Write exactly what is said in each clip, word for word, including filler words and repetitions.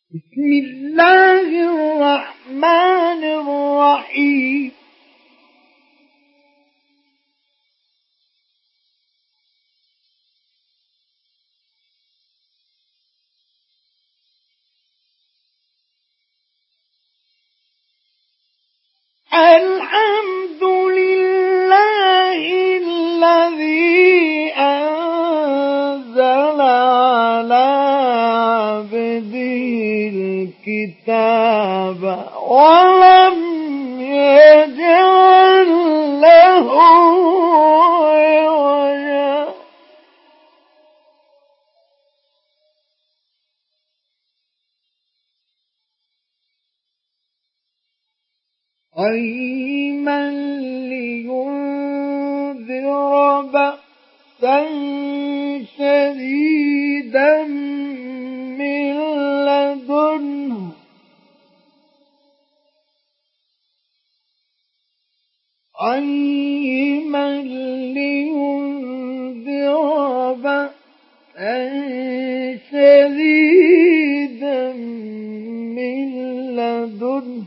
بسم الله الرحمن الرحيم. الحمد لله الذي أنزل على عبده الكتاب ولم يجعل له عوجا قيما لينذر بأسا شديدا من لدنه قيما لينذر بأسا شديدا من لدنه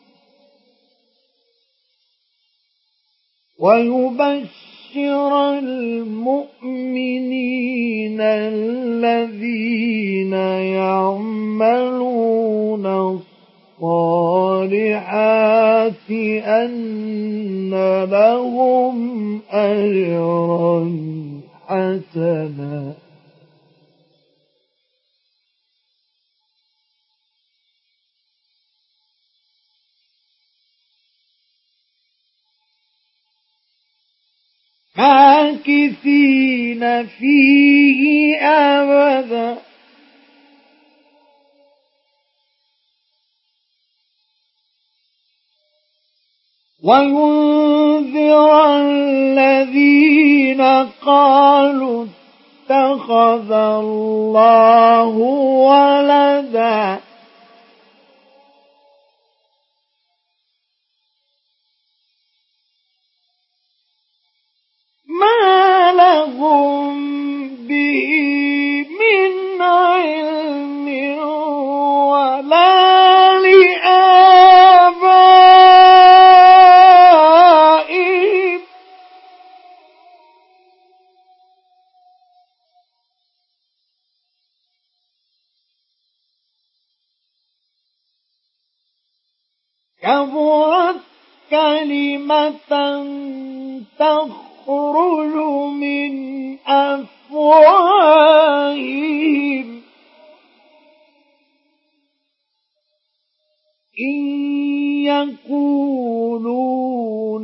ويبشر المؤمنين الذين يعملون الصالحات أن لهم أجرا حسنا ماكثين فيه أبدا وينذر الذين قالوا اتخذ الله ولدا ما لهم به من علم ولا لآبائهم كبرت كلمة تخرج من أفواههم إن يقولون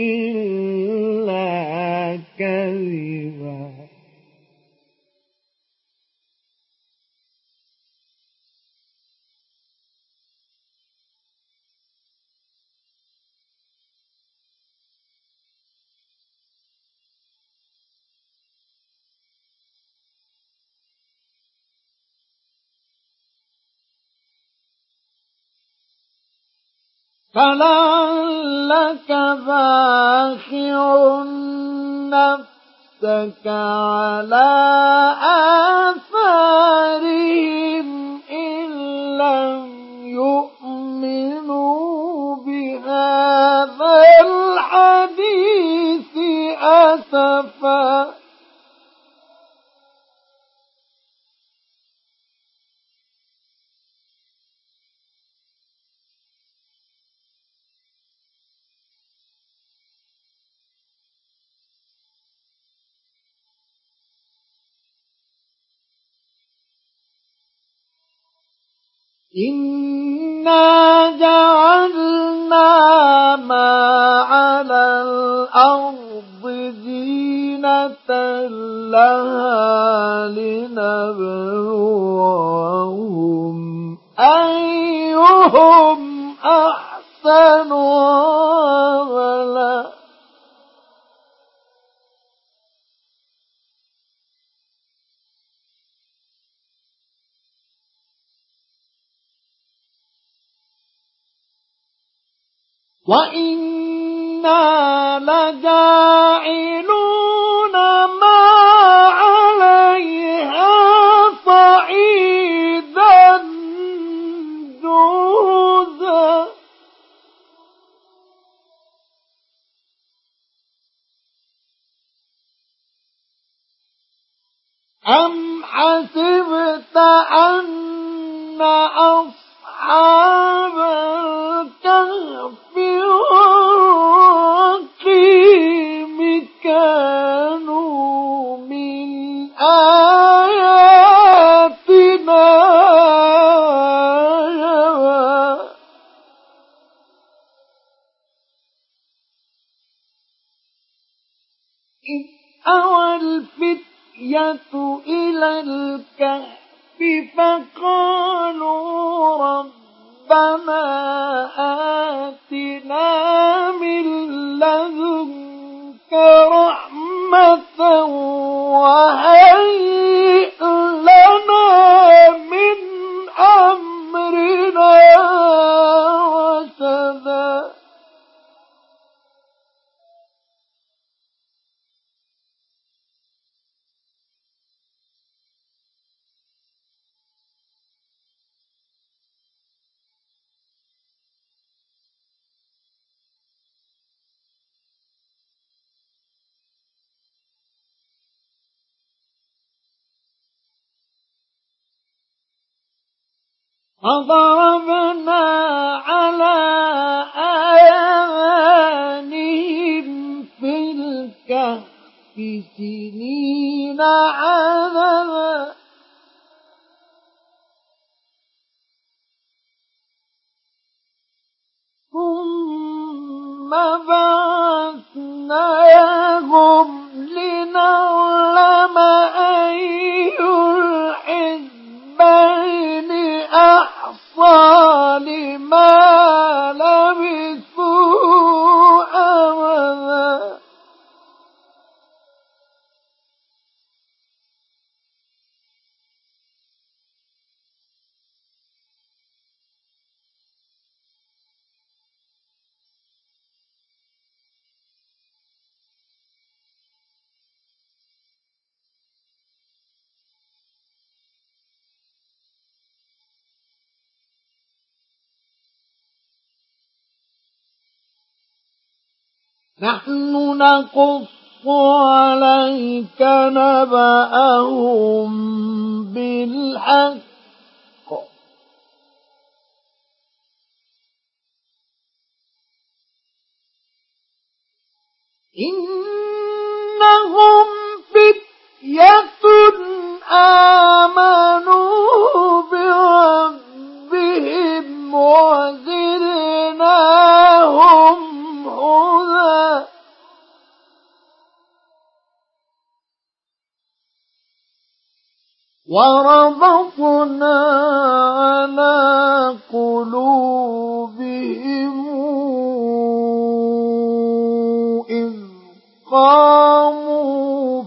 إلا كذبا فلعلك باخع نفسك على آثارهم إن لم يؤمنوا بهذا الحديث أسفا إنا جعلنا ما على الأرض زينة لها لنبلوهم أيهم أحسن عملا وَإِنَّا لَجَاعِلُونَ مَا عَلَيْهَا صَعِيدًا أم حسبت أن أصحاب الكهف والرقيم كانوا من آياتنا عجبا إذ أوى الفتية إلى الكهف فقالوا ربنا آتنا من لدنك رحمة وهيئ لنا من أمرنا رشدا فضربنا على آذانهم في الكهف سنين عددا ثم بعثناهم لنعلم أي الحزبين أحصى لما لبثوا أمدا نحن نقص عليك نبأهم بالحق إنهم فتية آمنوا بربهم وزدناهم هدى وربطنا على قلوبهم إذ قاموا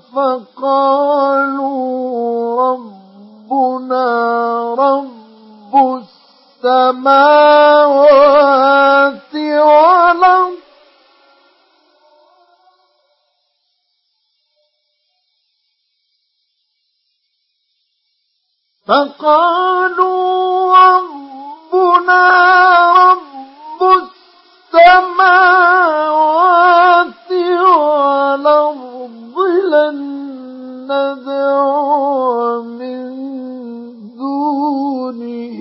فقالوا ربنا رب السماوات والأرض فقالوا ربنا رب السماوات والأرض لن ندعو من دونه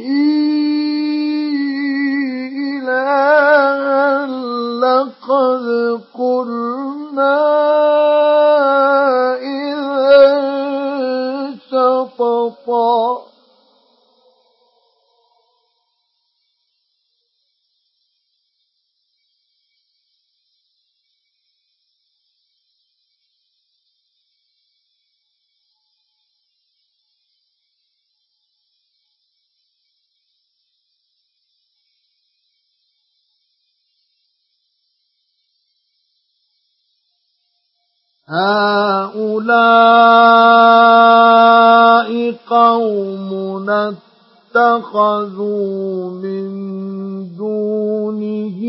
إلها لقد قلنا إذا شططا هؤلاء قومنا اتخذوا من دونه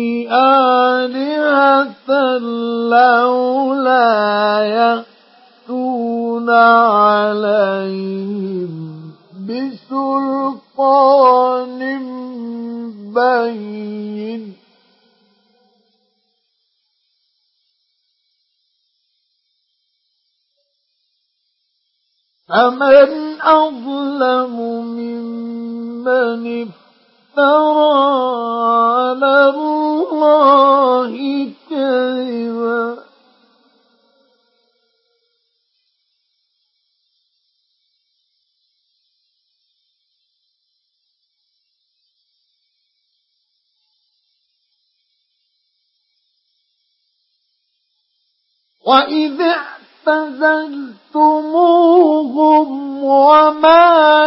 آلهة لولا يأتون عليهم بسلطان بين فمن أظلم ممن افترى على الله كذبا وإذ اعتزلتموهم وما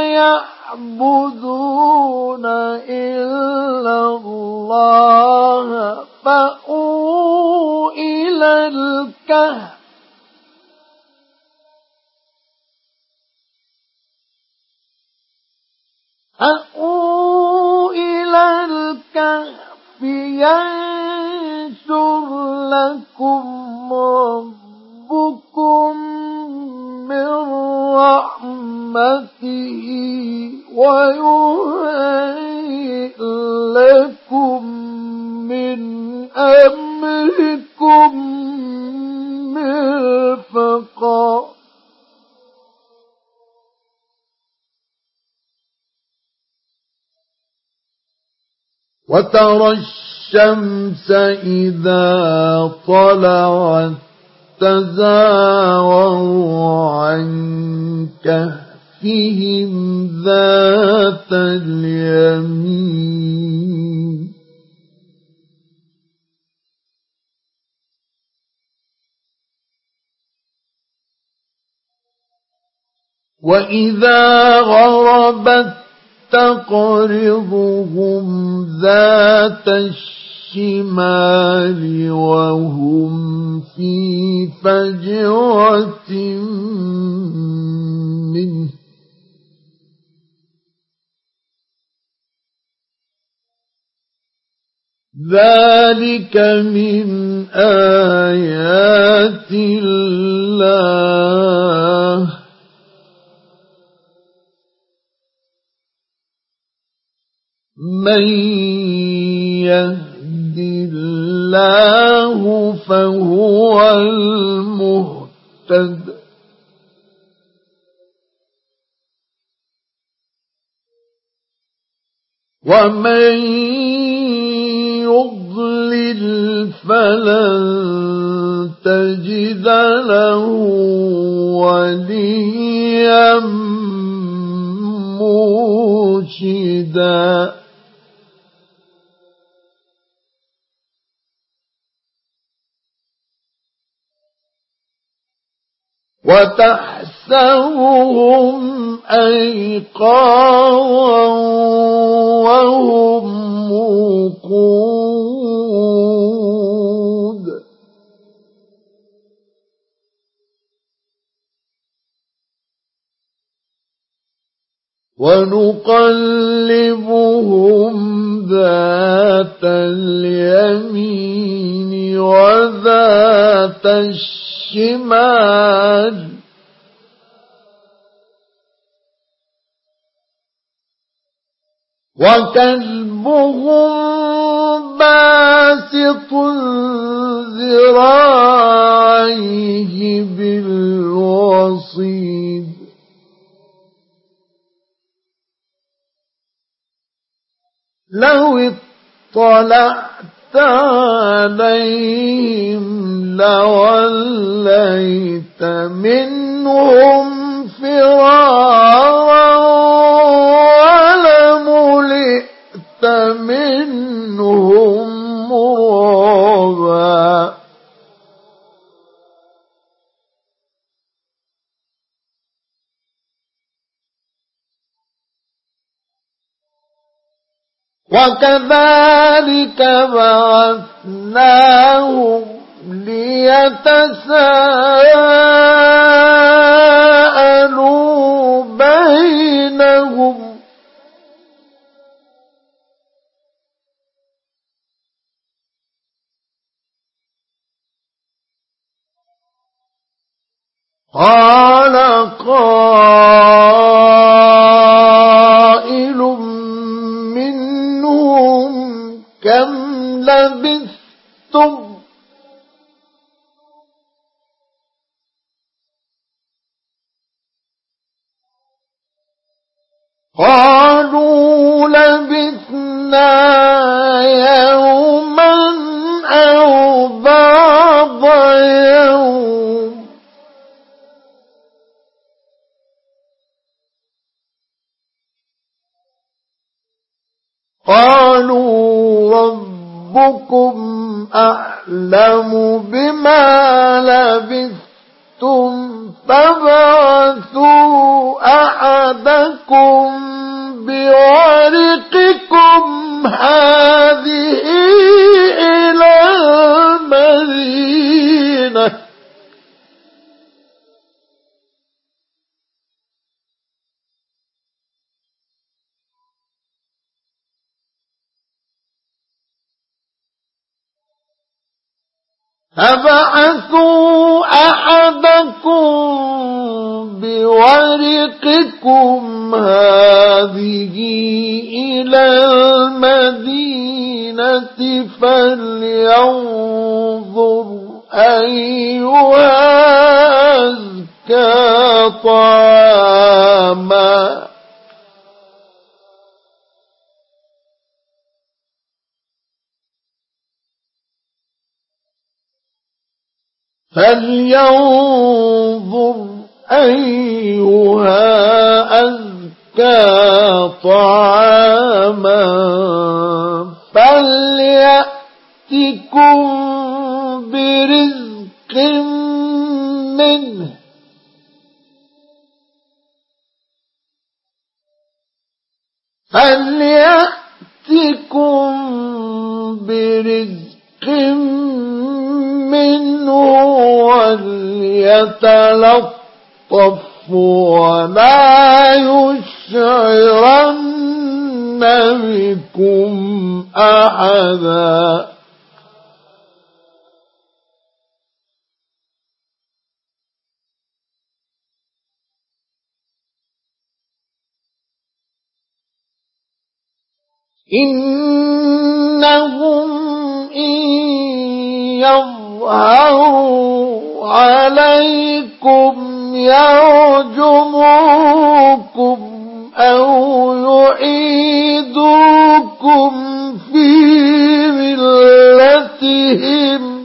يعبدون إلا الله فأووا إلى الكهف فأووا إلى الكهف ينشر لكم ربكم من رحمته ويهيئ لكم من أمركم مرفقا وترى الشمس إذا طلعت تزاور عن كهفهم ذات اليمين وإذا غربت تقرضهم ذات الشمال وهم في فجوة منه ذلك من آيات الله من يهد الله فهو المهتد ومن يضلل فلن تجد له وليا مرشدا وتحسبهم أيقاظا وهم رقود ونقلبهم ذات اليمين وذات الشمال وكلبهم باسط ذراعيه بالوصيد لو اطلعت عليهم لوليت منهم فرارا ولملئت منهم رعبا وكذلك بعثناهم ليتساءلوا بينهم قال قائل منهم كم لبثتم قالوا لبثنا يوما أو بعض يوم قالوا ربكم أعلم بما لبثتم فابعثوا أحدكم بورقكم هذه إلى المدينة فابعثوا أحدكم بورقكم هذه إلى المدينة فلينظر أيها أزكى طعاما فلينظر أيها أزكى طعاما فليأتكم برزق منه فليأتكم برزق منه وليتلطف ولا يشعرن بكم أحدا إنهم إن يظهروا عليكم يرجموكم أو يعيدوكم في ملتهم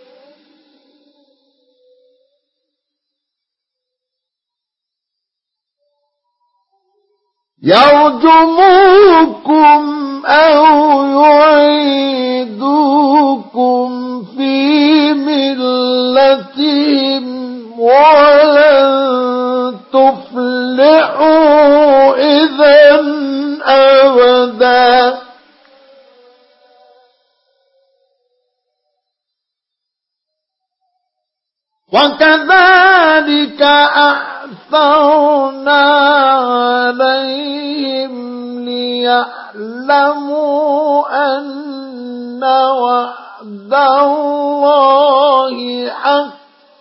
يرجموكم أو يعيدوكم في ملتهم ولن تفلحوا إذا أبدا وكذلك أعثرنا عليهم ليعلموا أن وعد الله حق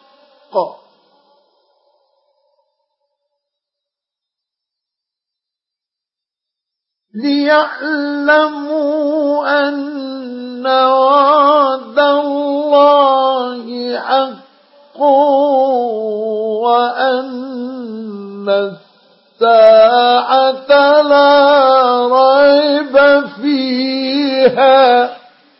ليعلموا أن وعد الله حق وأن الساعة لا ريب فيها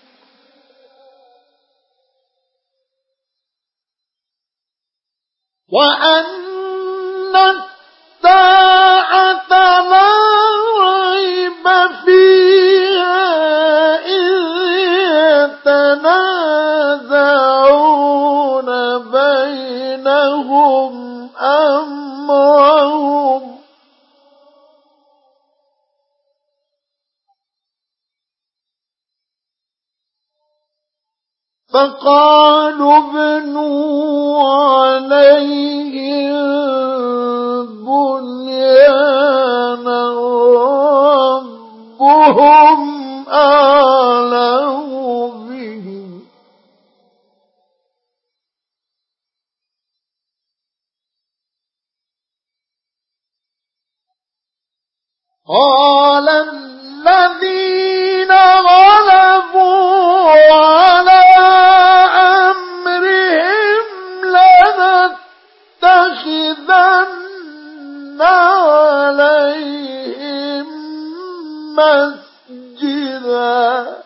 وأن الساعة لا ريب فيها إذ يتنازعون بينهم أمرهم فقالوا ابنوا عليهم بنيانا ربهم أعلم بهم قال الذين غلبوا على أمرهم لنتخذن عليهم مسجدا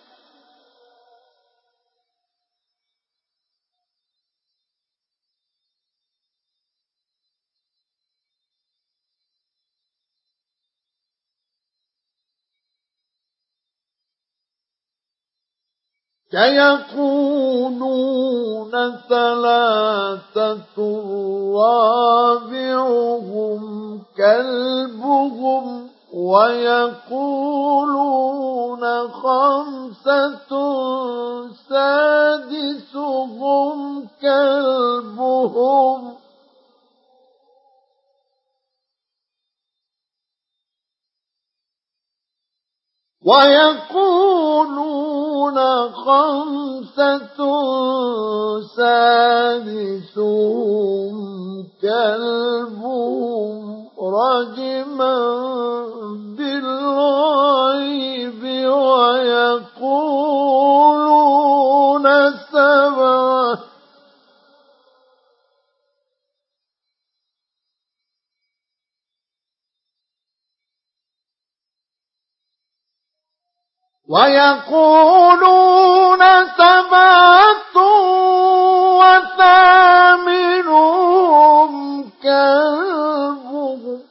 سيقولون ثلاثة رابعهم كلبهم ويقولون خمسة سادسهم كلبهم ويقولون خمسة سادسهم كلبهم رجما بالغيب ويقولون سبعة ويقولون سبعة وثامنهم كلبهم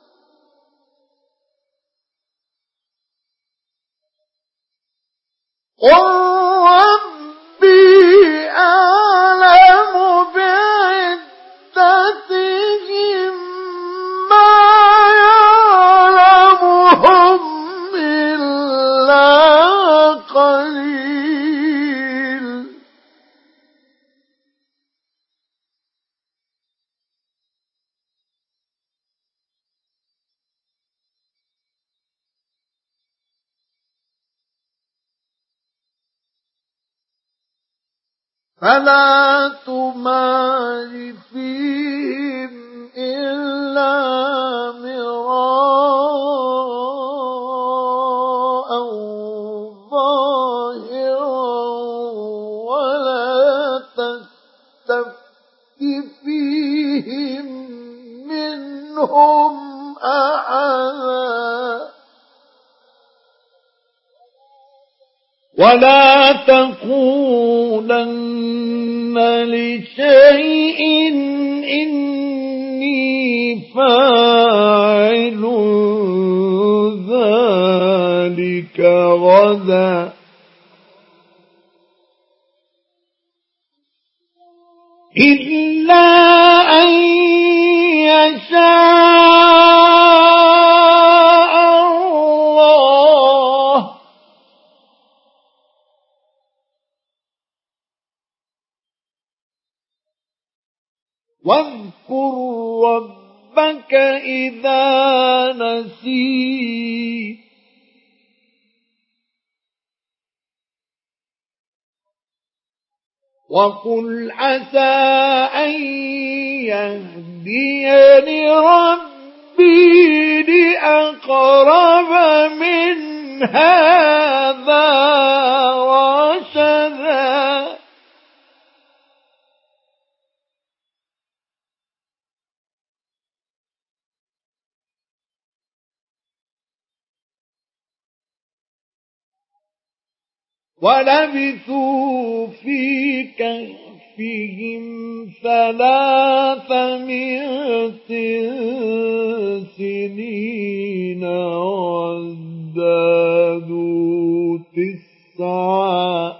قل ربي أعلم بعدتهم ما يعلمهم إلا قليل فلا تمار فيهم إلا مراء ظاهرا ولا تستفت فيهم منهم أحدا ولا تقولن لشيء إني فاعل ذلك غدا إلا أن يشاء الله واذكر ربك إذا نسيت وقل عسى أن يهديني ربي لأقرب من هذا رشدا ولبثوا في كهفهم ثلاثمائة سنين وازدادوا تسعا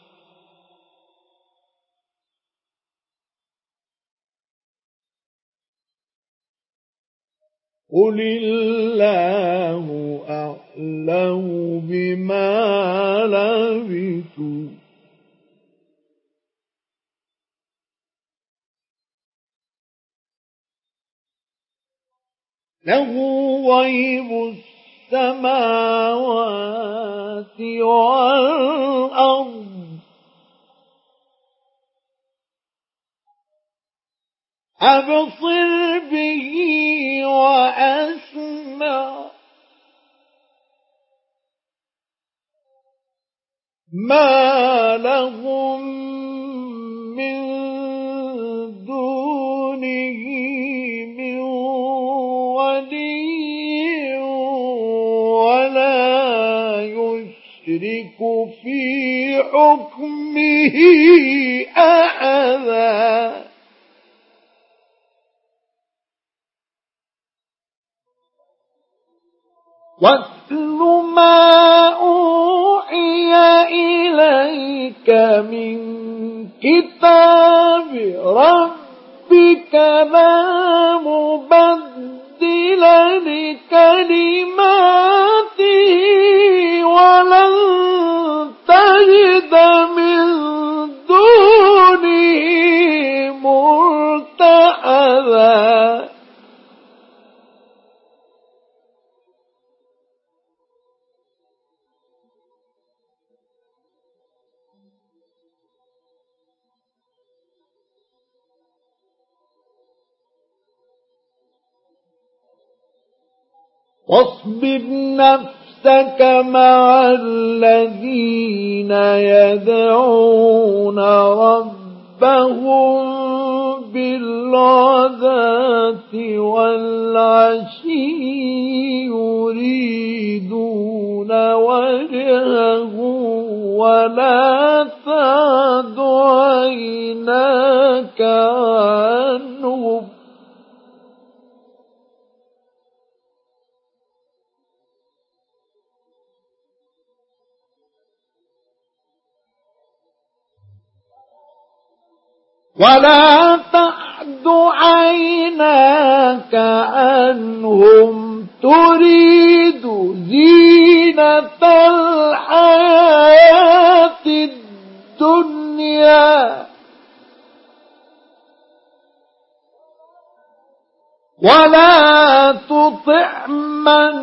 قل الله أعلم بما لبثوا له غيب السماوات والأرض أبصر به وأسمع ما لهم من دونه من ولي ولا نشرك في حكمه أحدا واتل ما أوحي إليك من كتاب ربك لا مبدل لكلماته ولن تجد من دونه ملتحدا واصبر نفسك مع الذين يدعون ربهم بالغداة والعشي يريدون وجهه ولا تعد عيناك عنهم ولا تعد عيناك عنهم تريد زينة الحياة الدنيا ولا تطع من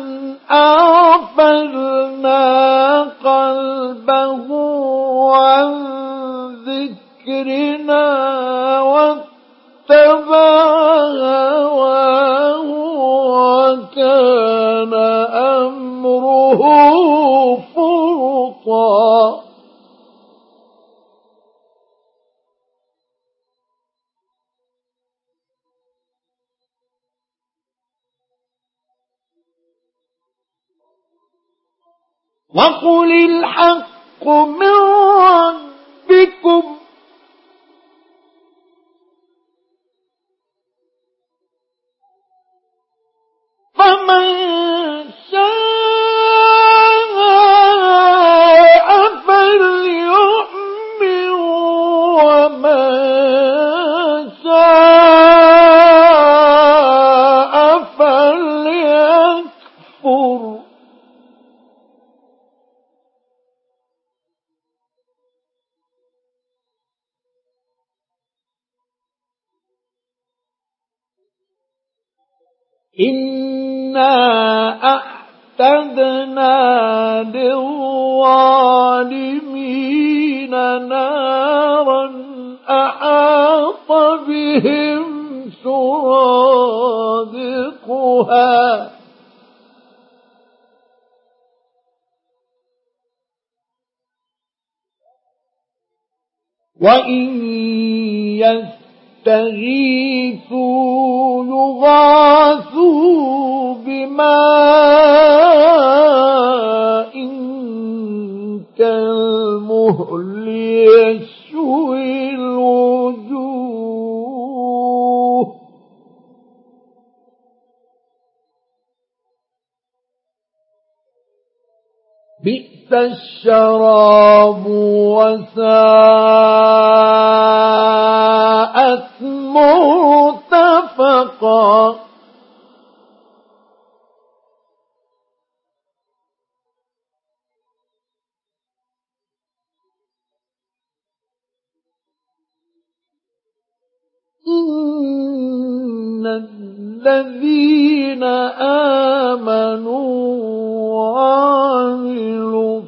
أغفلنا قلبه عن ذكرنا واتبع هواه وكان أمره فرطا وقل الحق من ربكم فمن شاء فليؤمن ومن شاء فليكفر إنا أعتدنا للظالمين نارا أحاط بهم سرادقها وإن يستغيثوا يغاثوا بماء كالمهل يشوي الوجوه بئس الشراب وساءت مرتفقا إن الذين آمنوا وعملوا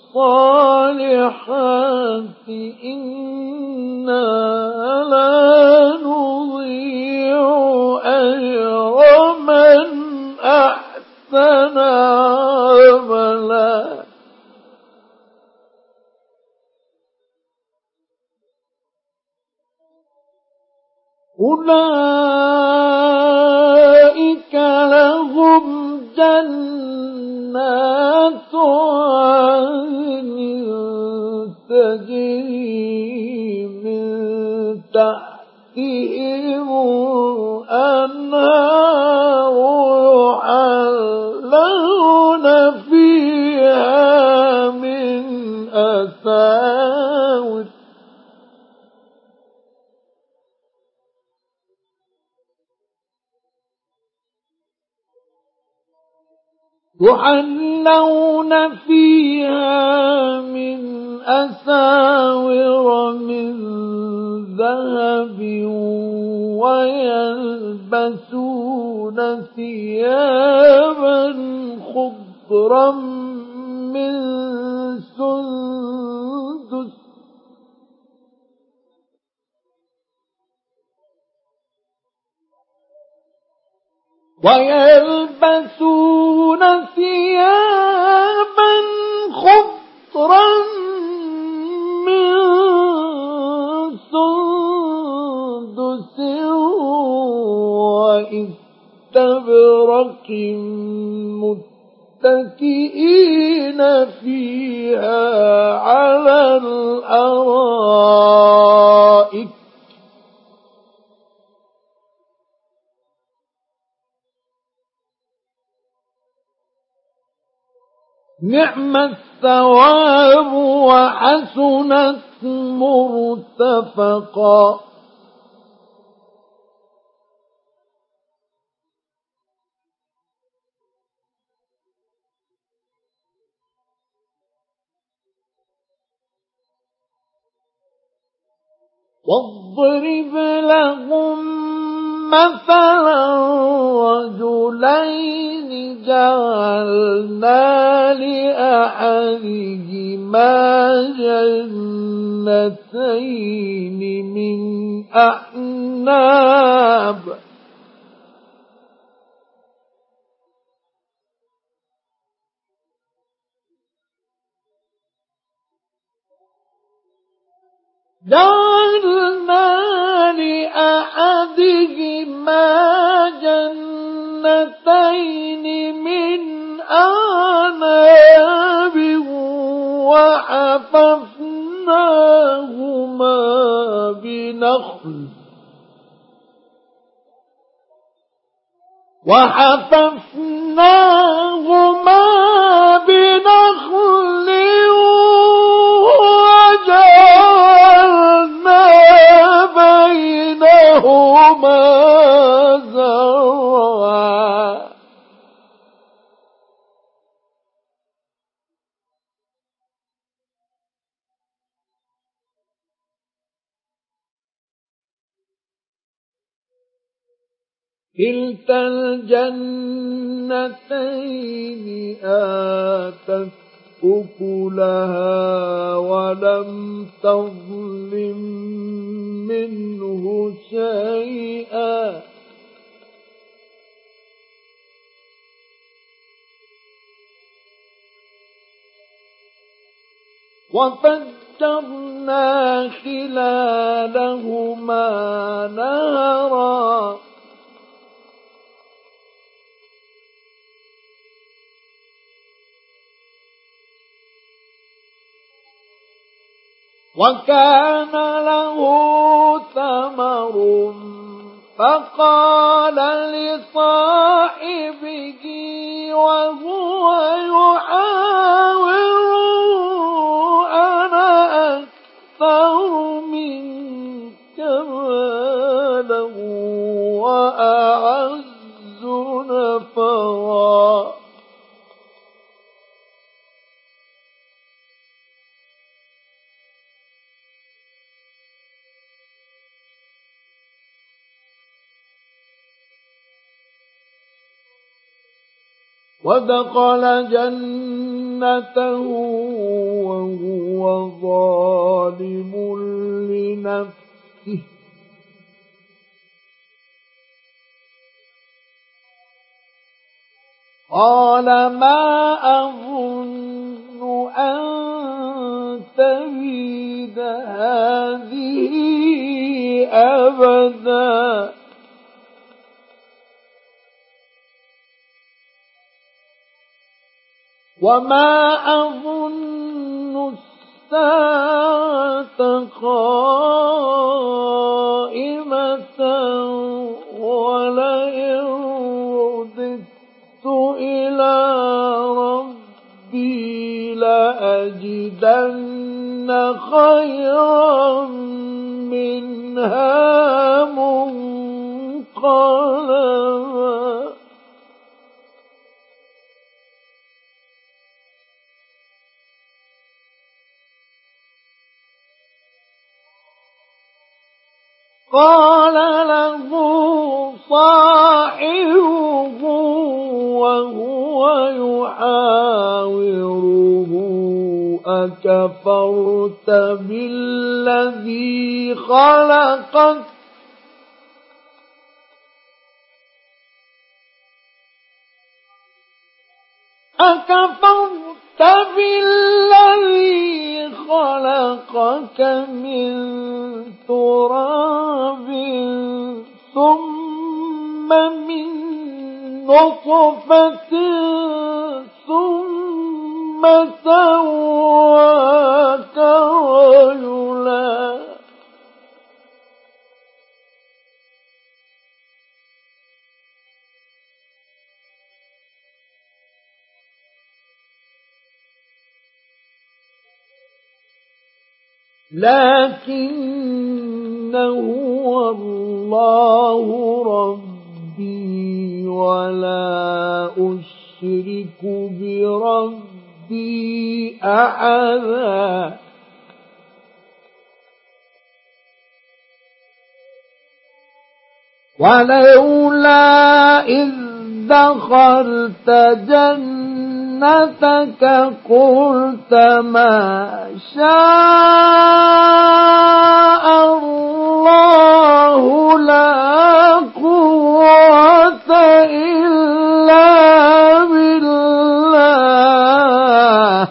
الصالحات إنا لا نضيع أجر من أحسن عملا أولئك لهم جنات عدن يحلون فيها من أساور من ذهب ويلبسون ثيابا خضرا من سندس ويلبسون ثيابا خضرا من سندس وإستبرق متكئين فيها على الأرائك نعم الثواب وحسنت مرتفقا. واضرب لهم مثلا رجلين جعلنا لأحدهما جنتين من أعناب جعلنا لأحدهما جنتين من أعناب وحففناهما بنخل وحففناهما بنخل وجعلنا بينهما زرعا كلتا الجنتين آتت أكلها ولم تظلم منه شيئا وفجرنا خلالهما نهرا وكان له ثمر فقال لصاحبه وهو يحاوره أنا أكثر منك مالا وأعز نفرا ودخل جنته وهو ظالم لنفسه قال ما أظن أن تبيد هذه أبدا وما أظن الساعة قائمة ولئن رددت إلى ربي لأجدن خيرا منها منقلبا قال له صاحبه وهو يحاوره أكفرت بالذي خلقك أكفرت بالذي خلقك من تراب ثم من نطفة ثم سواك رجلا لكن هو الله ربي ولا أشرك بربي أحدا ولولا إذ دخلت جنتك قلت ما شاء الله لا قوة إلا بالله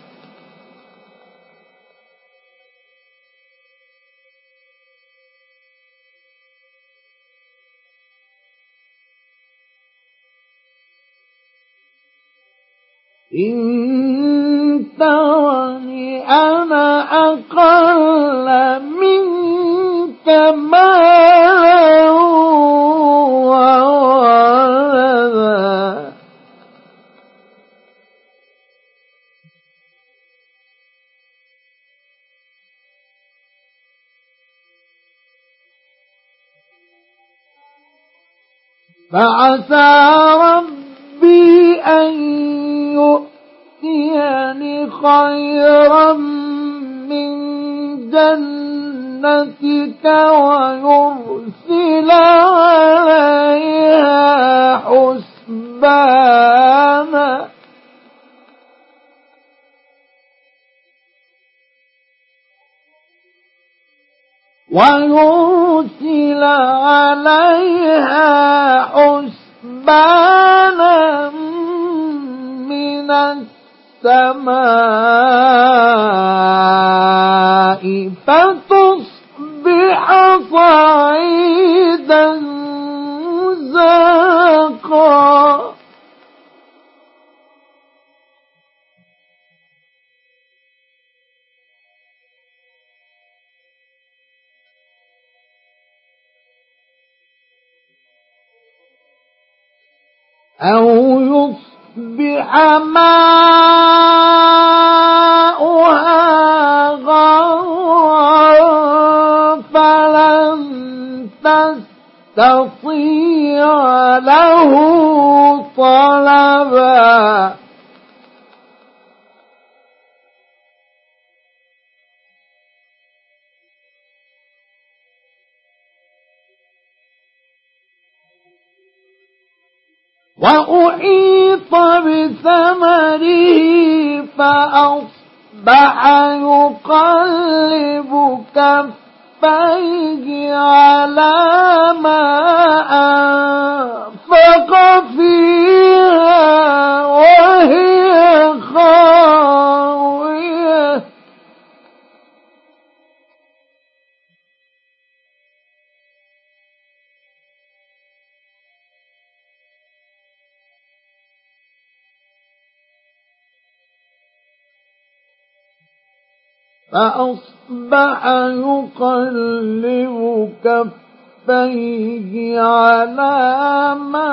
إن ترني أنا أقل منك مالا وولدا فعسى ربي أن يؤتيني خيرا من جنتك ويرسل عليها حسبانا ويرسل عليها حسبانا من السماء فتصبح صعيدا زلقا أو يصبح ماؤها غورا فلن تستطيع له طلبا وأحيط بثمره فأصبح يقلب كفيه على ما أنفق فيها وهي خاوية فأصبح يقلب كفيه على ما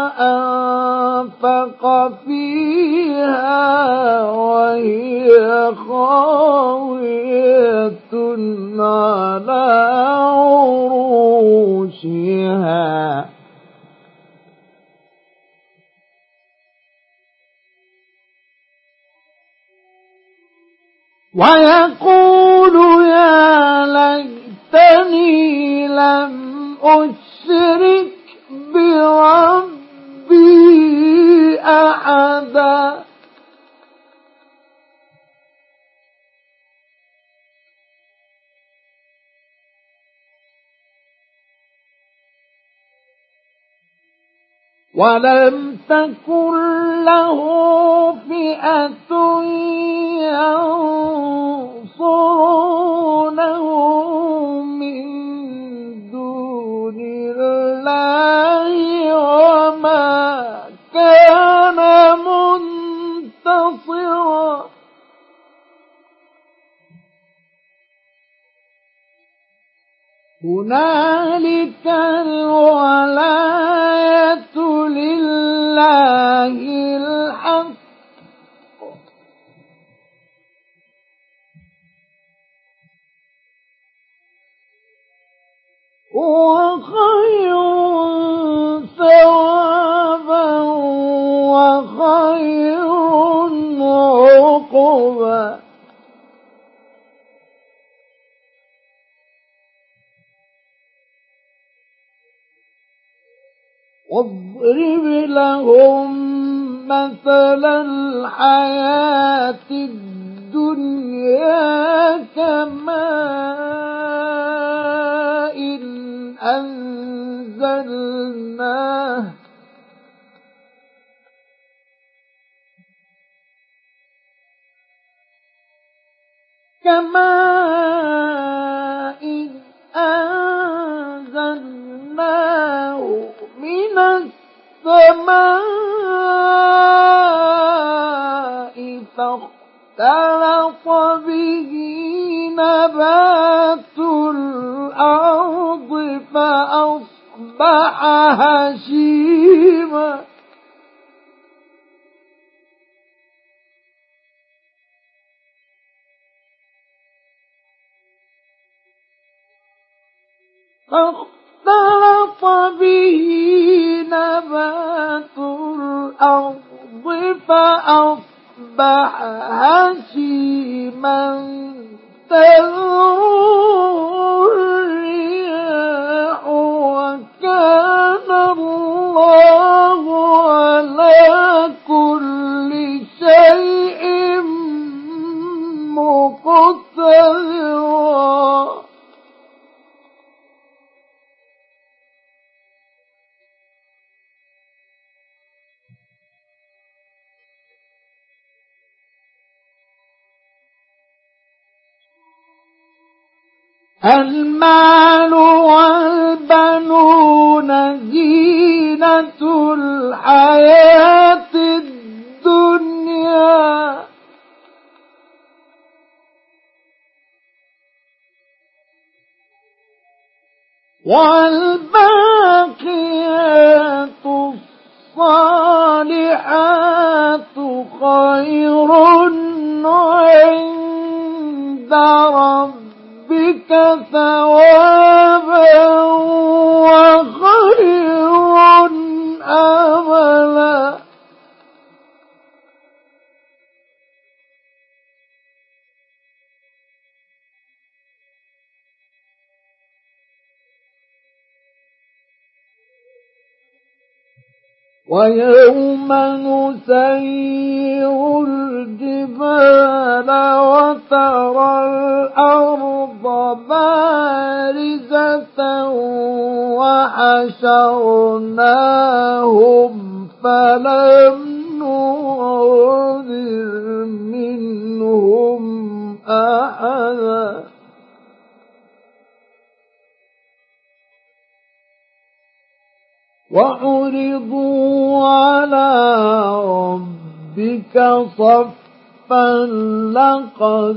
أنفق فيها وهي خاوية على عروشها ويقول يا ليتني لم أشرك بربي أحدا ولم تكن له فئة ينصرونه من دون الله وما كان منتصرا هنالك الولاية لله الحق هو خير ثوابا وخير عقبا واضرب لهم مثل الحياة الدنيا كماء إن أنزلناه كماء إن أنزلناه من السماء فاختلط به نبات الأرض فأصبح هشيما فاختلط به نبات الأرض فأصبح هشيما تذروه الرياح وكان الله على كل شيء مقتدرا المال والبنون زينة الحياة الدنيا والباقيات الصالحات خير عند ربك ثوابا وخير أملا ويوم نسير الجبال وترى الأرض بارزة وحشرناهم فلم نغادر منهم أحدا وعرضوا على ربك صفا لقد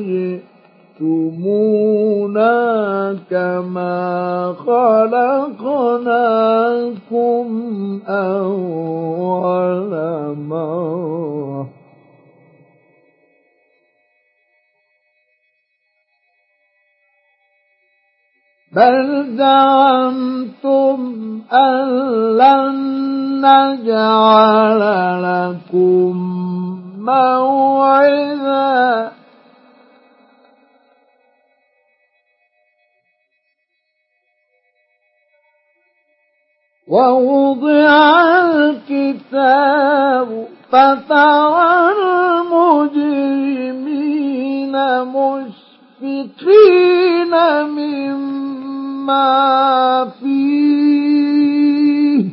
جئتمونا كما خلقناكم أول مرة بل زعمتم أن لن نجعل لكم موعدا ووضع الكتاب فترى المجرمين مشفقين مما فيه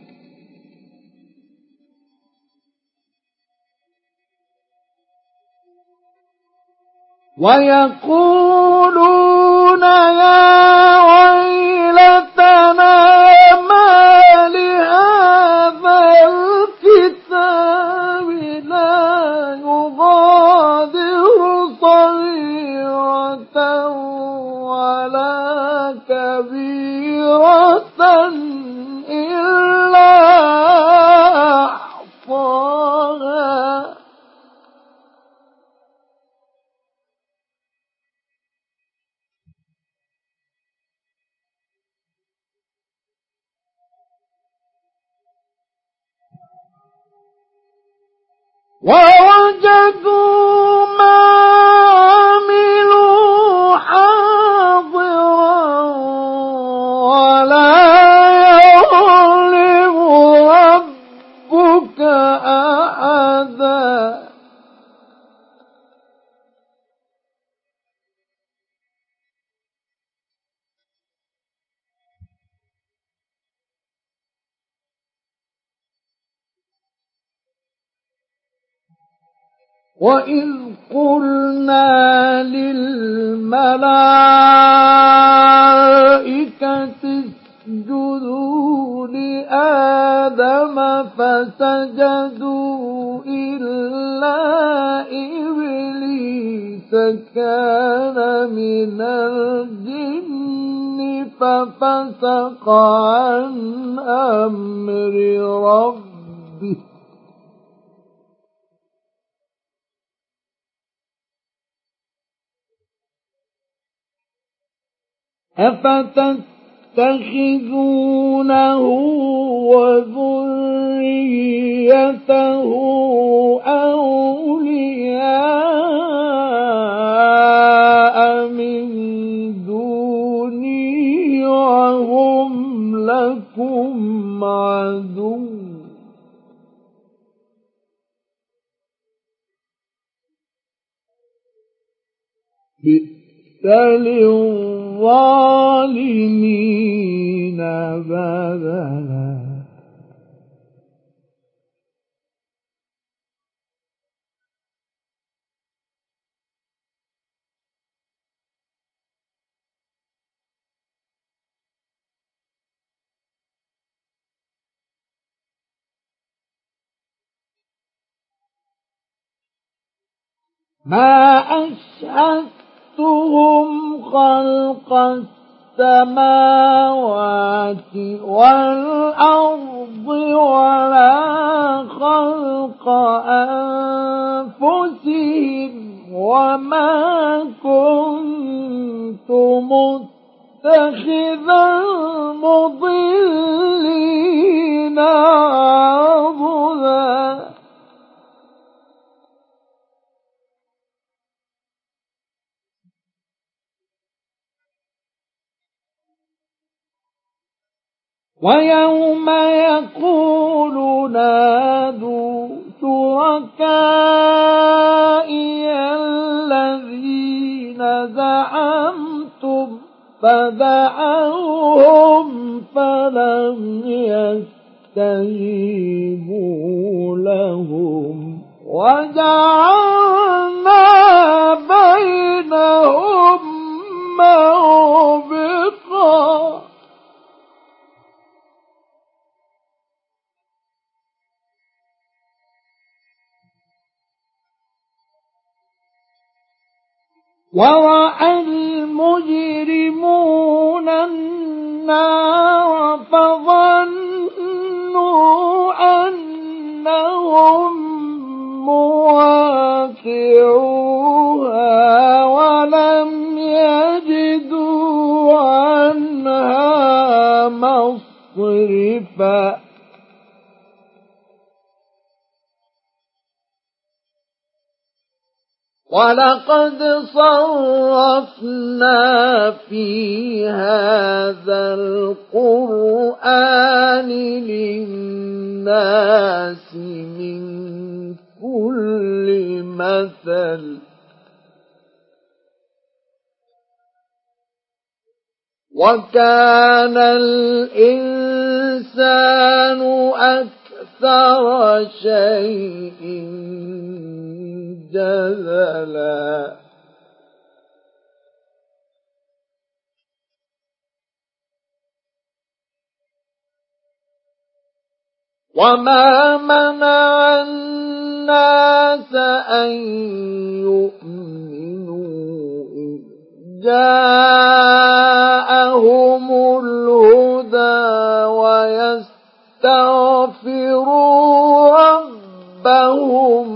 ويقولون يا ويلتنا ما لهذا الكتاب لا يغادر صغيرة ولا كبيرة إلا أحصاها ووجدوا ما عملوا حاضرا ولا يظلم ربك أحدا وإذ قلنا للملائكة اسجدوا لآدم فسجدوا إلا إبليس كان من الجن ففسق عن أمر ربه أفتتخذونه وذريته أولياء من دوني وهم لكم عدو للظالمين بدلا ما أشهدتهم خلق السماوات والأرض ولا خلق أنفسهم وما كنت متخذ المضلين عضدا ويوم يقول نادوا شركائي الذين زعمتم فدعوهم فلم يستجيبوا لهم وجعلنا بينهم موبقا ورأى المجرمون النار فظنوا أنهم مواقعوها ولم يجدوا عنها مصرفا وَلَقَدْ صَرَّفْنَا فِي هَذَا الْقُرْآنِ لِلنَّاسِ مِنْ كُلِّ مَثَلٍ وَكَانَ الْإِنسَانُ أَكْثَرَ شَيْءٍ جَدَلًا وَمَا مَنَعَ النَّاسَ أَن يُؤْمِنُوا إِذْ جَاءَهُمُ الْهُدَى وَيَسْتَغْفِرُوا رَبَّهُمْ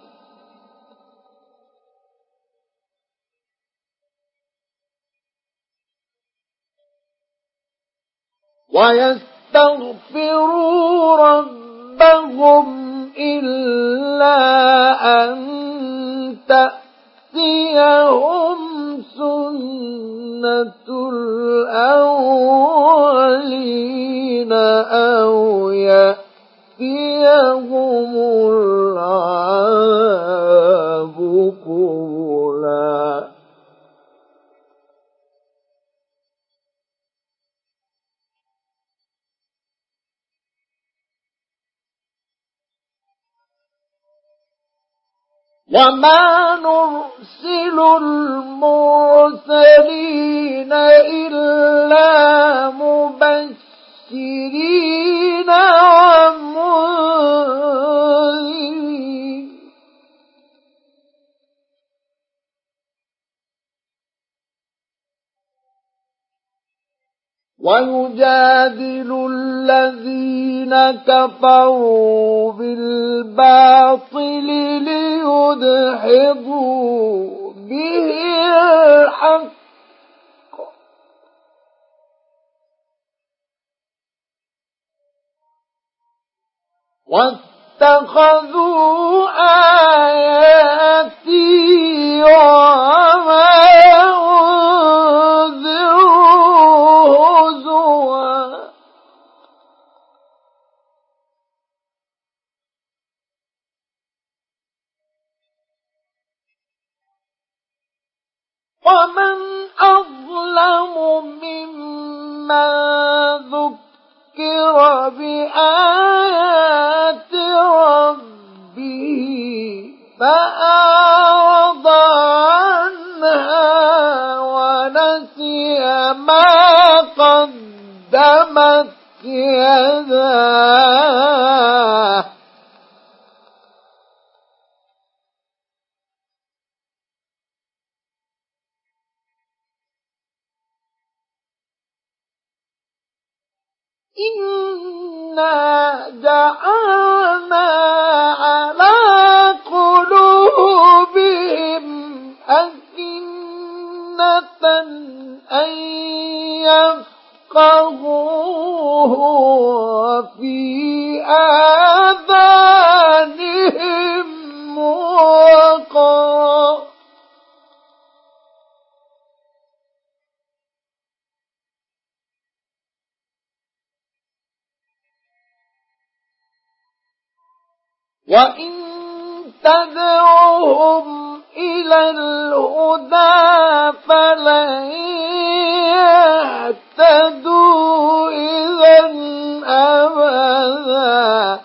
وَيَسْتَغْفِرُوا رَبَّهُمْ إِلَّا أَن تَأْتِيَهُمْ سُنَّةُ الْأَوَّلِينَ أَوْ يَأْتِيَهُمُ الْعَذَابُ قُبُلًا وَمَا نُرْسِلُ الْمُرْسَلِينَ إِلَّا مُبَشِّرِينَ وَمُنذِرِينَ وَيُجَادِلُ الَّذِينَ كَفَرُوا بِالْبَاطِلِ لِيُدْحِضُوا بِهِ الْحَقَّ وَاتَّخَذُوا آيَاتِي وَمَا وَمَنْ أَظْلَمُ مِمَّنْ ذُكِّرَ بِآيَاتِ رَبِّهِ فَأَعْرَضَ عَنْهَا وَنَسِيَ مَا قَدَّمَتْ يَدَاهُ إِنَّا جَعَلْنَا عَلَى قُلُوبِهِمْ أَكِنَّةً أَن يَفْقَهُوهُ وَفِي آذَانِهِمْ وَقْرًا وَإِن تَدْعُهُمْ إِلَى الْهُدَى فَلَن يَهْتَدُوا إِذًا أَبَدًا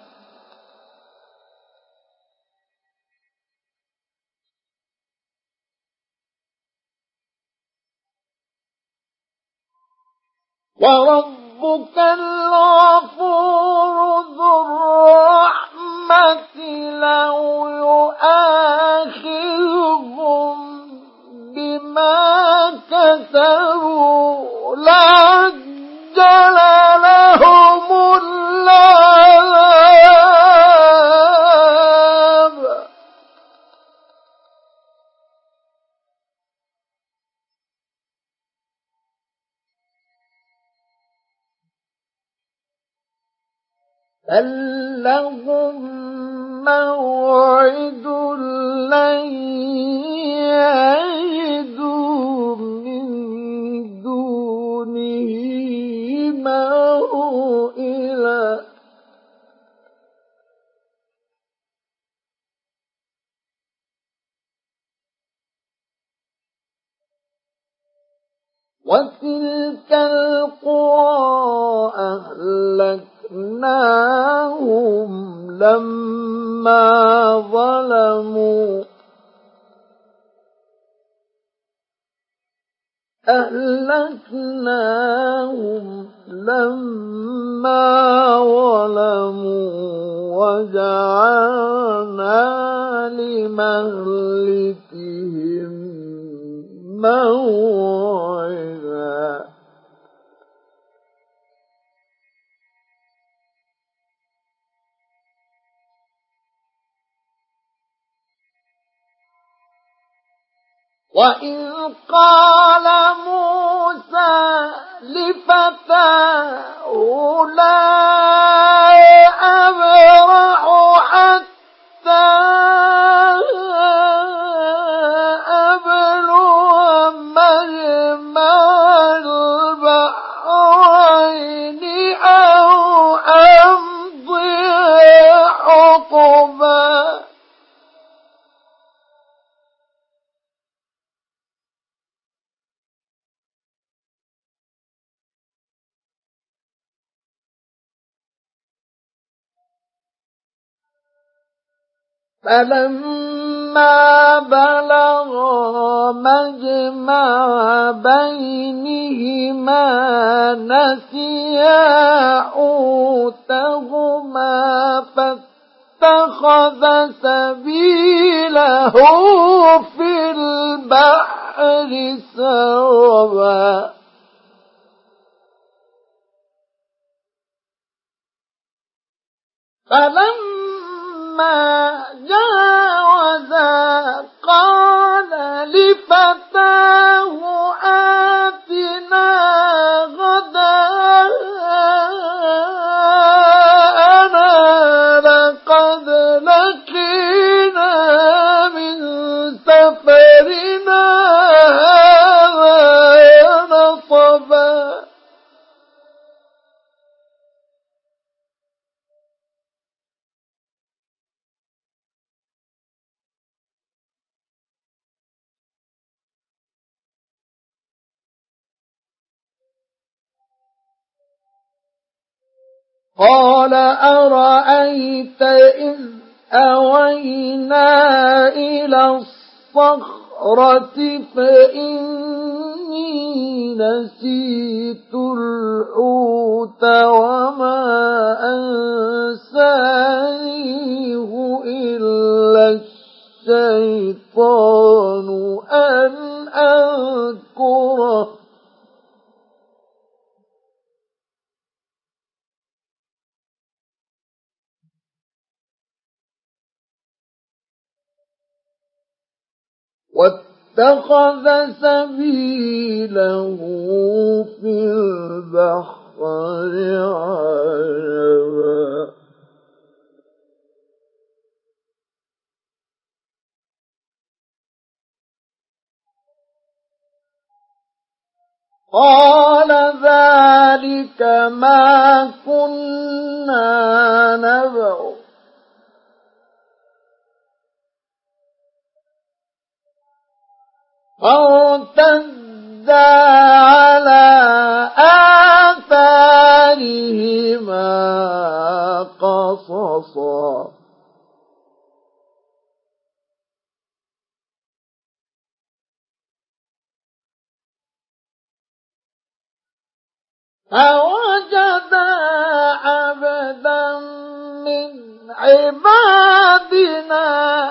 وَرَبُّكَ الْغَفُورُ ذُو الرَّحْمَةِ لَوْ يُؤَاخِذُهُم بِمَا كَسَبُوا لَعَجَّلَ لَهُمُ الْعَذَابَ بَل لَّهُم موعد لن يجدوا من دونه موئلا وتلك القرى أهلكناهم لما ظلموا أهلكناهم لما ظلموا وجعلنا لمهلكهم موعدا وإذ قال موسى لفتاه لا أبرح حتى أبلغ مجمع البحرين أو أمضي حقبا فلما بلغا مجمع بينهما نسيا حوتهما فاتخذ سبيله في البحر سربا فلما جاوزا قال لفتاه آتنا غداءنا لقد لقينا من سفرنا هذا نصبا قال أرأيت إذ أوينا إلى الصخرة فإني نسيت الحوت وما أنسانيه إلا الشيطان أن أذكره واتخذ سبيله في البحر عجبا قال ذلك ما كنا نبغ فارتدا على آثارهما قصصا فوجدا عبدا من عبادنا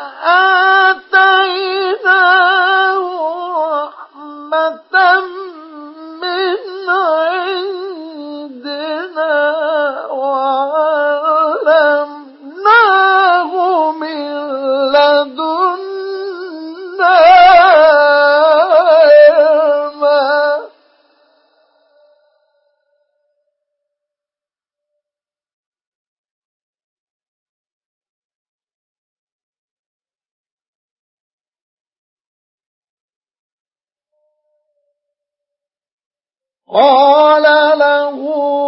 آتيناه رحمة من عندنا وعلمناه من لدنا علما قال له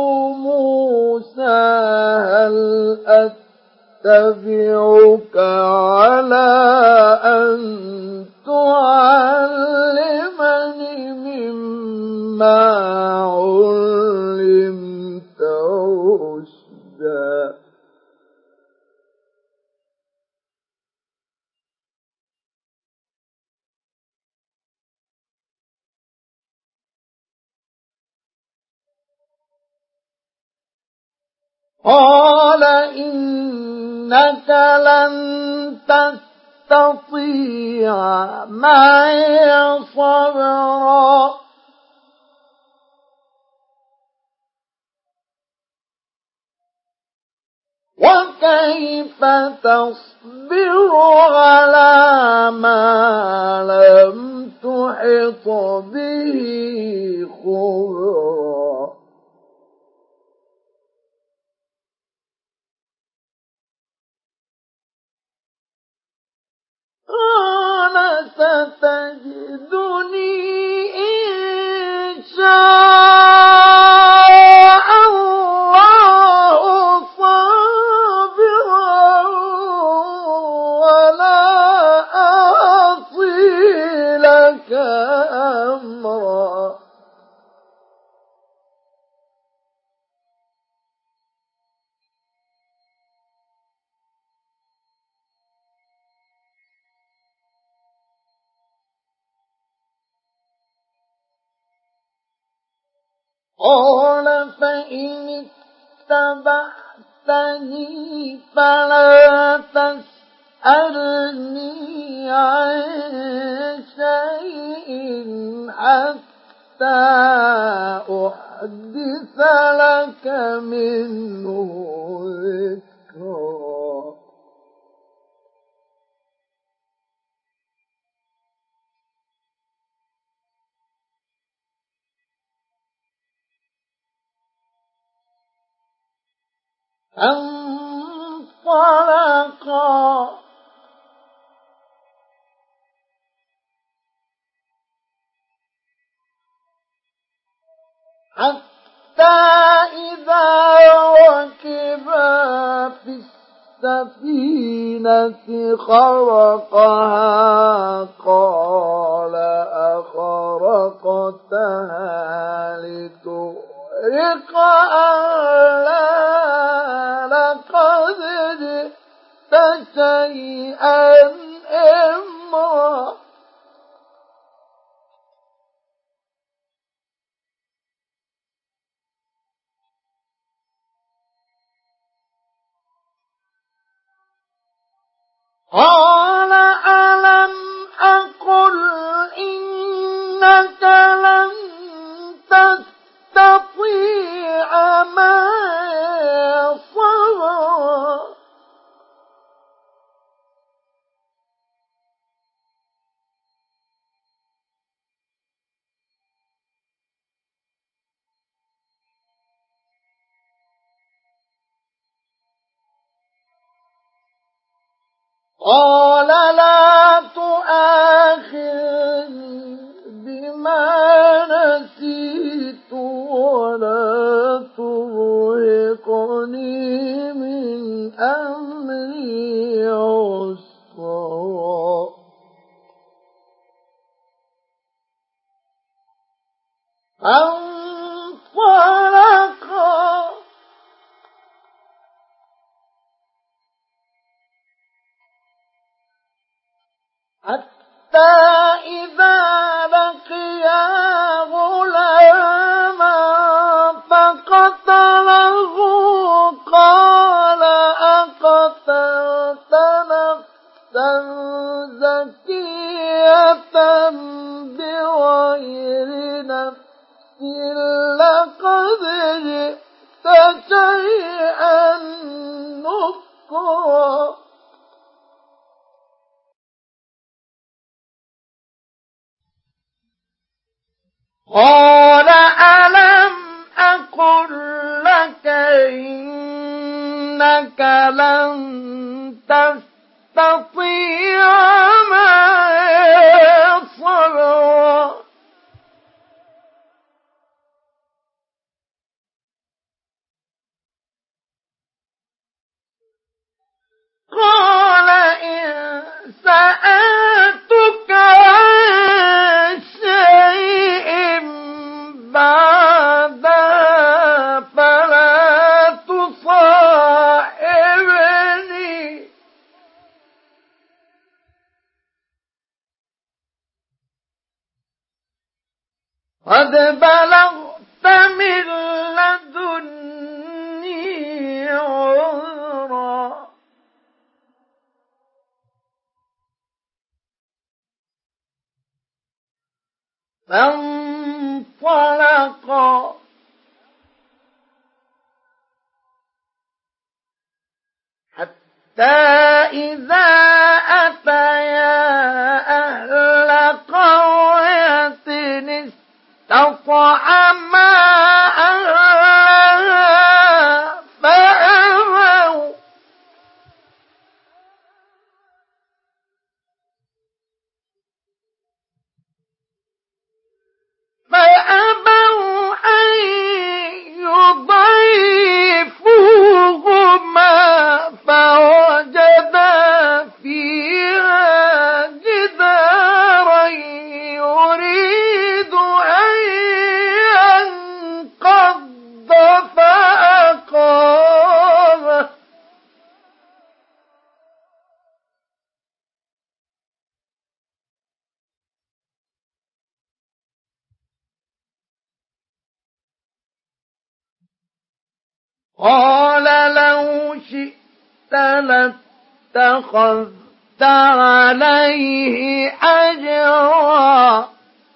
موسى هل أتبعك على أن تعلمني مما علمت رشدا قال إنك لن تستطيع معي صبرا وكيف تصبر على ما لم تحط به خبرا قال ستجدني إن شاء الله صابرا ولا أعصي لك أمرا قال فإن اتبعتني فلا تسألني عن شيء حتى أحدث لك منه ذكرا انطلقا حتى إذا ركبا في السفينة خرقها قال أخرقتها لتغرق أهلها لقد جئت شيئا إمرا قال ألم أقل إنك لن تستطيع معي صبرا قال لا تؤاخذني بما نسيت ولا ترهقني من أمري عسرا انطلقا حتى إذا لقيا غلاما فقتله قال أقتلت نفسا زكية بغير نفس لقد جئت شيئا نكرا قال ألم أقل لك إنك لن تستطيع معي صبرا قد بلغت من لدني عذرا فانطلقا حتى إذا أتيا أهل قرية استطعما أهلها فأبوا فأبوا أن يضيفوهما فوجدا فيها جدارا يريد أن ينقض فأقامه قال لو شئت لاتخذت عليه أجرا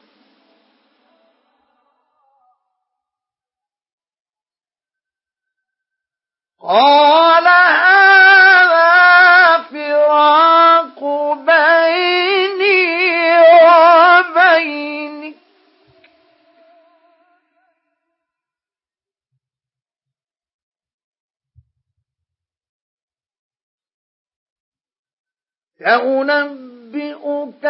قال هذا فراق بيني وبينك سأنبئك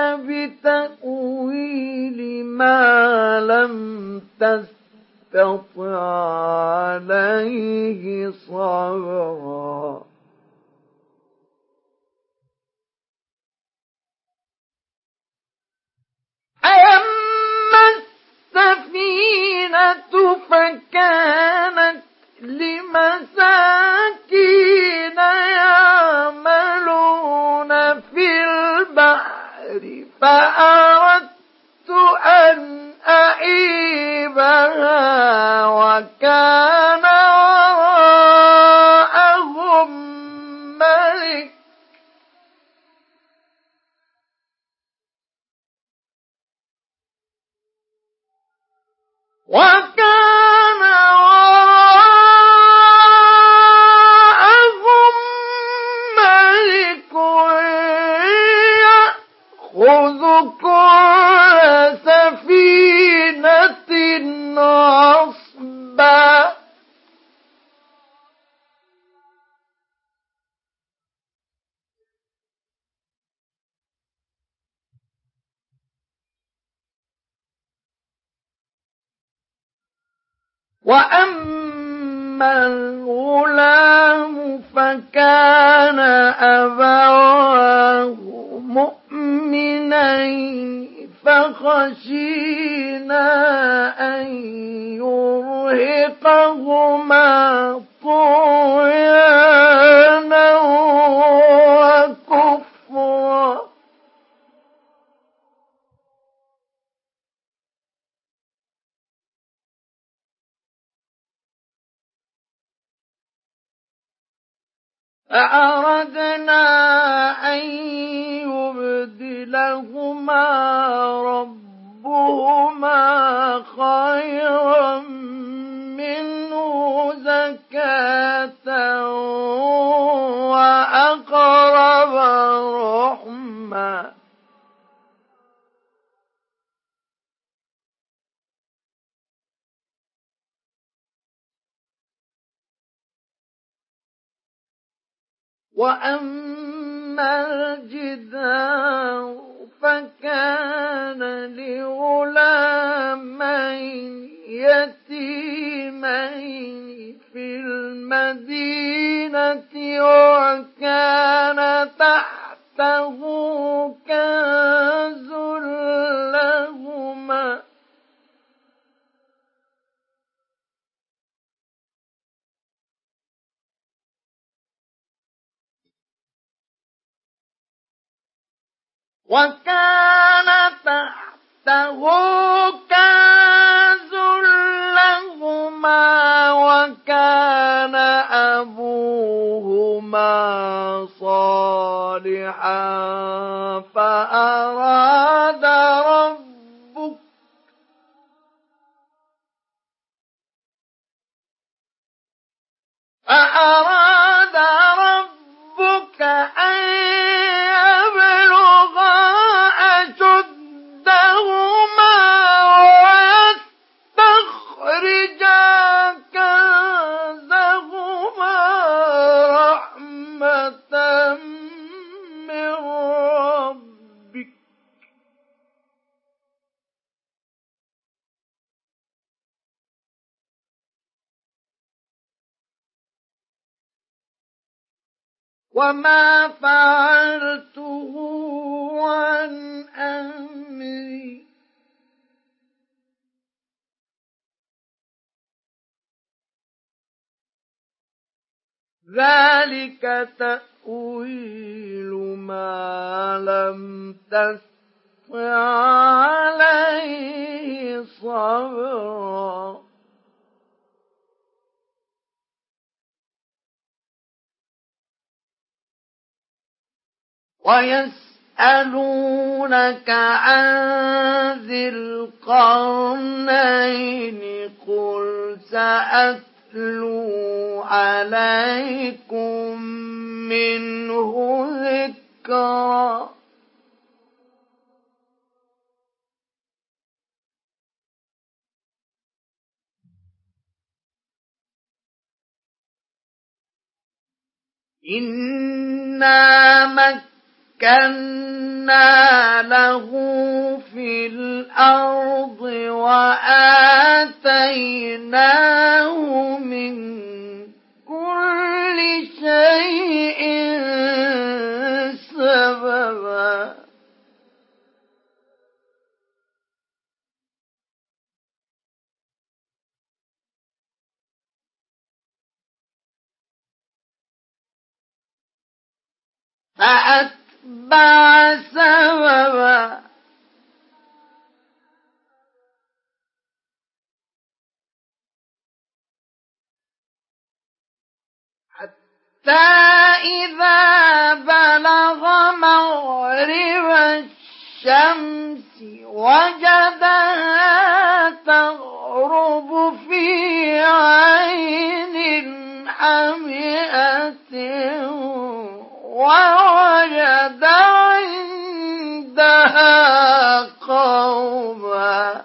بتأويل ما لم تستطع عليه صبرا أما السفينة فكانت لمساكين يعملون في البحر فأردت أن أعيبها وكان وراءهم ملك وكان وراءهم ملك يأخذ كل سفينة غصبا وأما الغلام فكان أبواه مؤمنين فخشينا أن يرهقهما طغيانا وكفرا فأردنا أن يبدلهما ربهما خيرا منه زكاة وأقرب رحما وأما الجدار فكان لغلامين يتيمين في المدينة وكان تحته كنز لهما وكان تحته كنز صالحا فأراد ربك فأراد ربك أن يبلغا أشدهما ويستخرجا كنزهما رحمة من ربك وما فعلته عن أمري ذلك تأويل ما لم تستطع عليه صبرا ويسألونك عن ذي القرنين قل سأتلو عليكم منه ذكرا إنا مكنا له في الأرض وآتيناه من كل شيء سببا فأتبع سببا حتى إذا بلغ مغرب الشمس وجدها تغرب في عين حمئة ووجد عندها قوما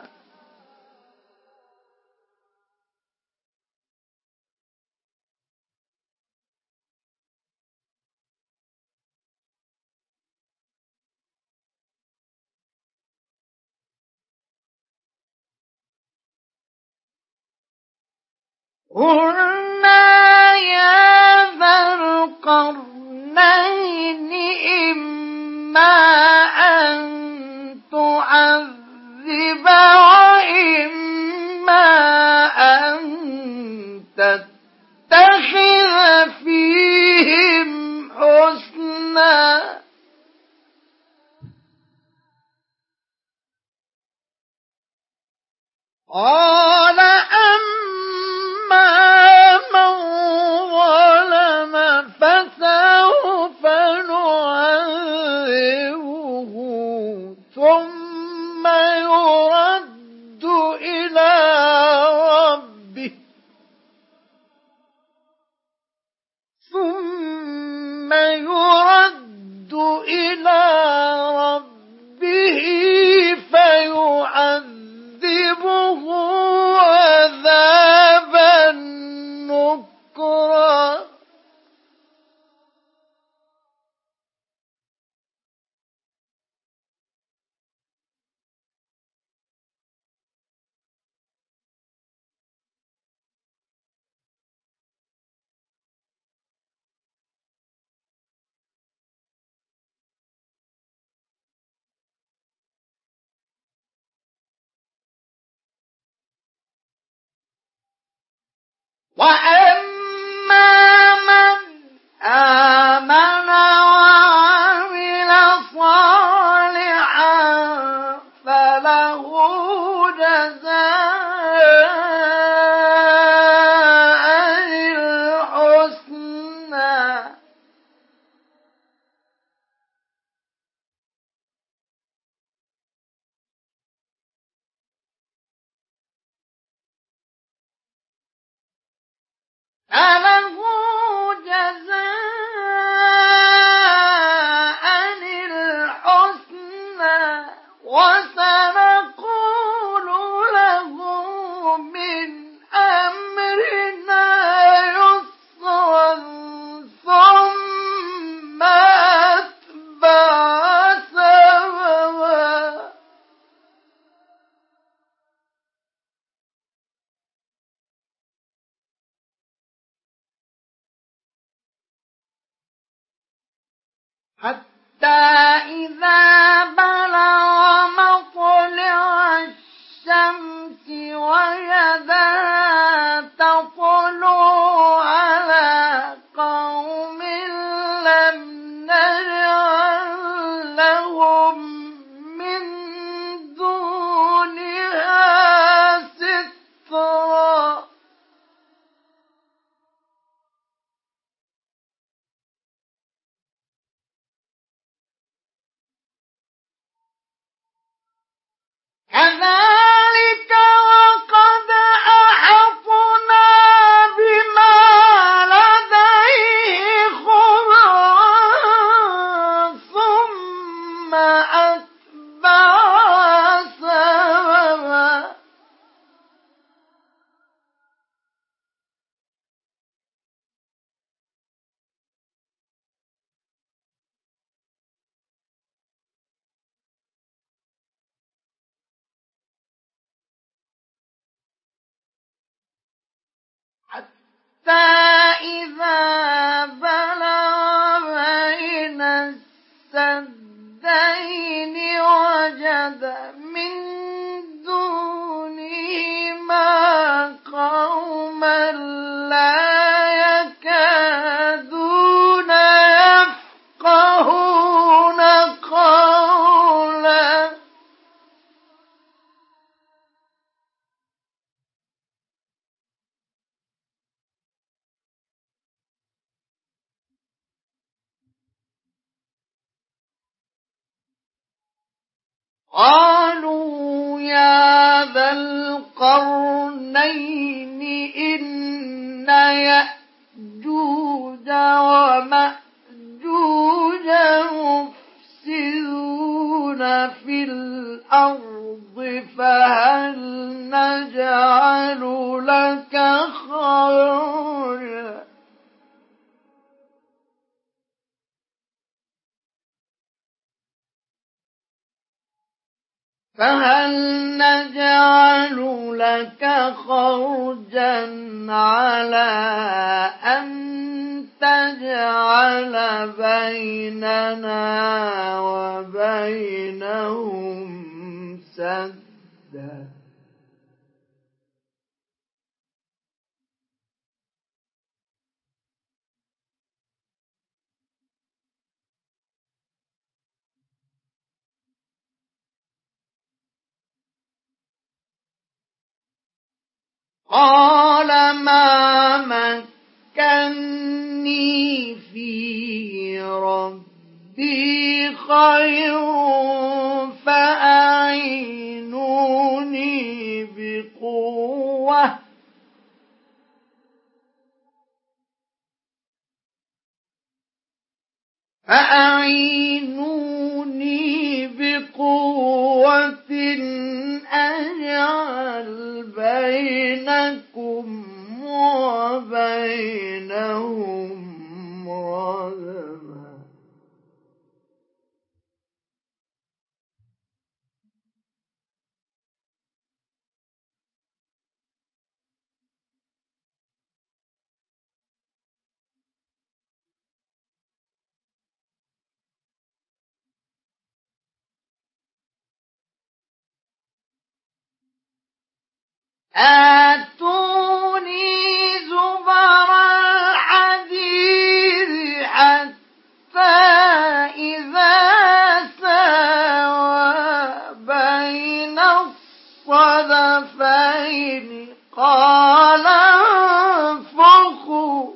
قلنا يا ذا القرنين إما أن تعذب وإما أن تتخذ فيهم حسنا قال أما من ظلم فسوف نعذبه ثم يرد إلى ربه ثم يرد إلى ربه فيعذبه عذابا نكرا وأما من آمن وعمل صالحا فله جزاء الحسنى فله جزاء الحسنى وسنقول له من أمرنا يسرا ثم أتبع سببا حتى إذا بلغ مطلع الشمس وجدها تطلع على قوم لم نجعل لهم من دونها سترا كذلك وقد أحطنا بما لديه خبرا ثم أتبع سببا حتى إذا بلغ بين السدين وجد من دونهما قوما لا يكادون يفقهون قولا قالوا يا ذا القرنين إن يأجوج ومأجوج مفسدون في الأرض فهل نجعل لك خرجا فهل نجعل لك خرجا على أن تجعل بيننا وبينهم سدا قال ما مكني فيه ربي خير فأعينوني بقوة فأعينوني بقوة أجعل بينكم وبينهم ردما آتوني زبر الحديد حتى إذا ساوى بين الصدفين قال انفخوا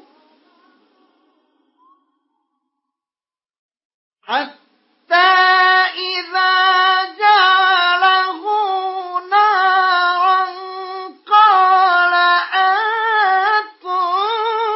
حتى إذا جعله نارا قال أنتم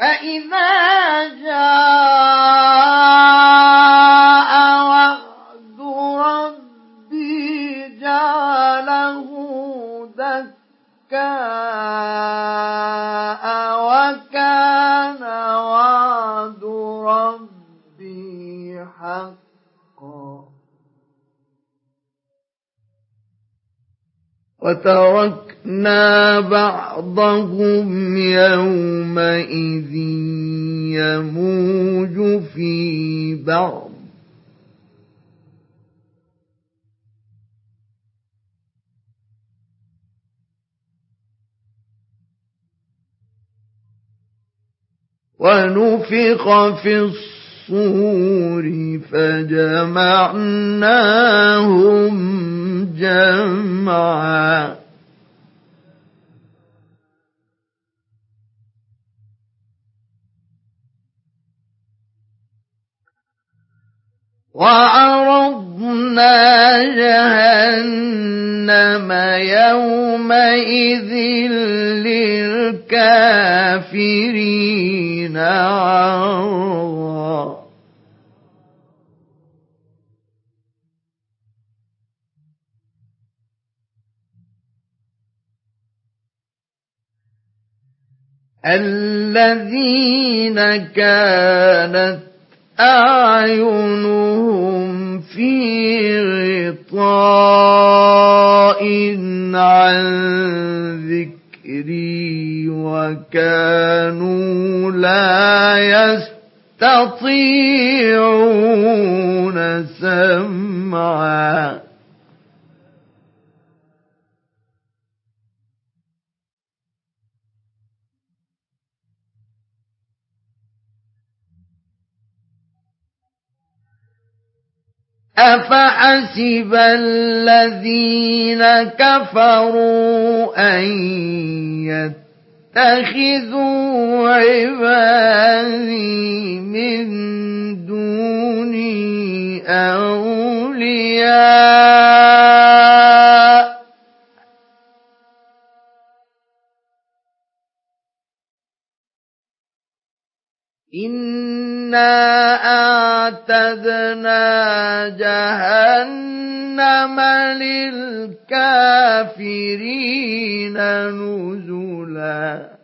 فإذا جاء وعد ربي جعله دكاء وكان وعد ربي حقا وتركنا بعضهم يومئذ يموج في بعض ونفخ في الصور فجمعناهم جمعا وعرضنا جهنم يومئذ للكافرين عرضا الذين كانت أعينهم في غطاء عن ذكري وكانوا لا يستطيعون سمعا أفحسب الذين كفروا أن يتخذوا عبادي من دوني أولياء إنا أعتدنا جهنم للكافرين نزلا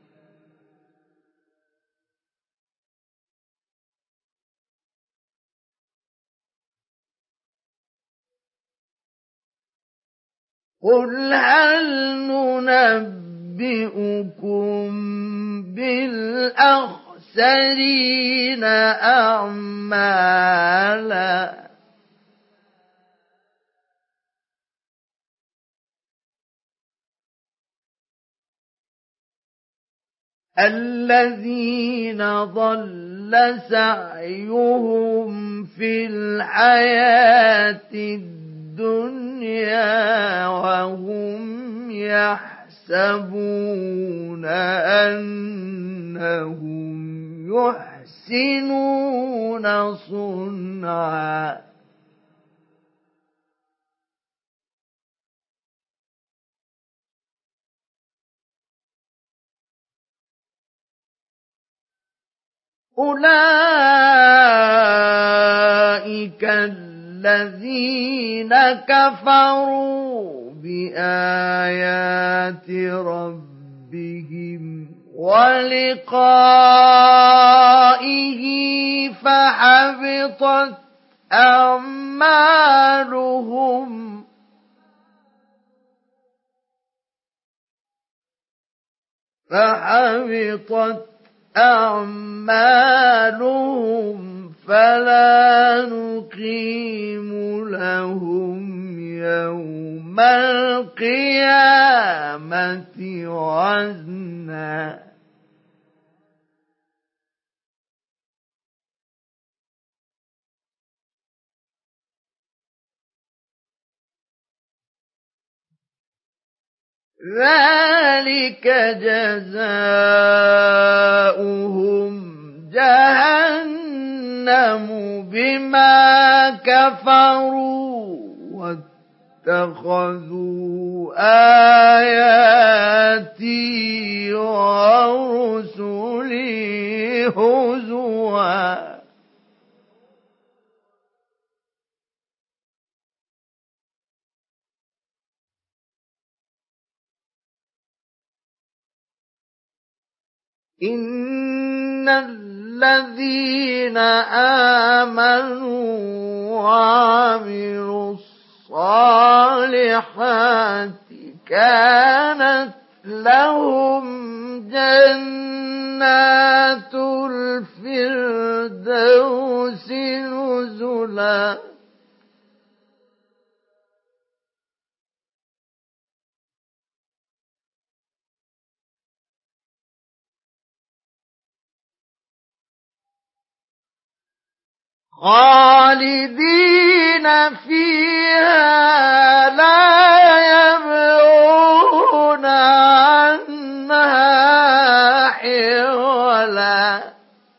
قل هل ننبئكم بالأخسرين أعمالا الذين ضل سعيهم في الحياة الدنيا وهم يحسبون أنهم يحسنون صنعا أولئك الذين كفروا بآيات ربهم ولقائه فحبطت أعمالهم فحبطت أعمالهم فلا نقيم لهم يوم القيامة وزنا ذلك جزاؤهم جهنم بما كفروا اتخذوا آياتي ورسلي هزوا إن الذين آمنوا وعملوا الصالحات كانت لهم جنات الفردوس نزلا خالدين فيها لا يبغون عنها حولا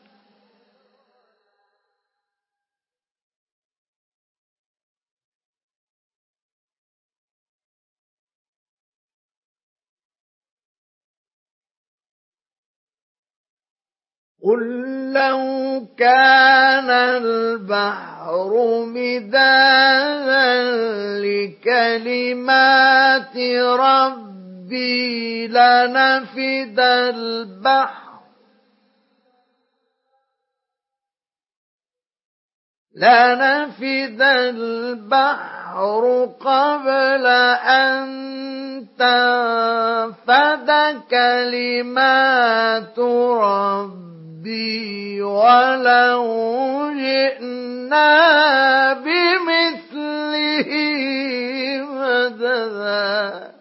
قل لو كان البحر مدادا لكلمات ربي لنفد البحر لنفد البحر قبل أن تنفد كلمات ربي ولو جئنا بمثله مددا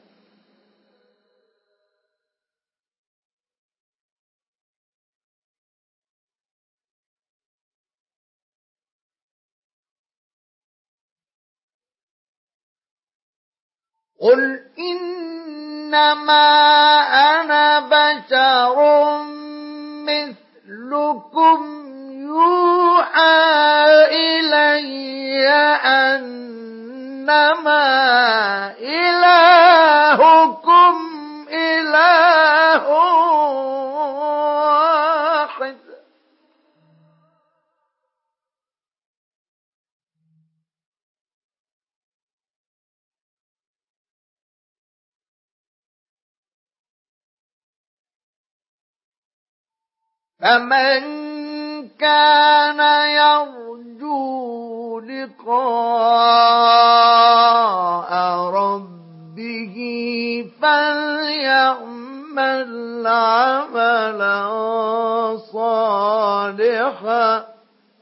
قل إنما أنا بشر مثلكم يوحى إلي أنما إلهكم إله واحد فمن كان يرجو لقاء ربه فليعمل عملا صالحا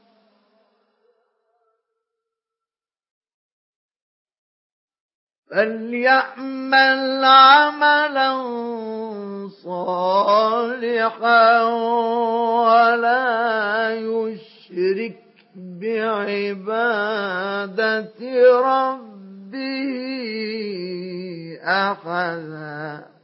فليعمل عملا صالحا ولا يشرك بعبادة ربه أحدا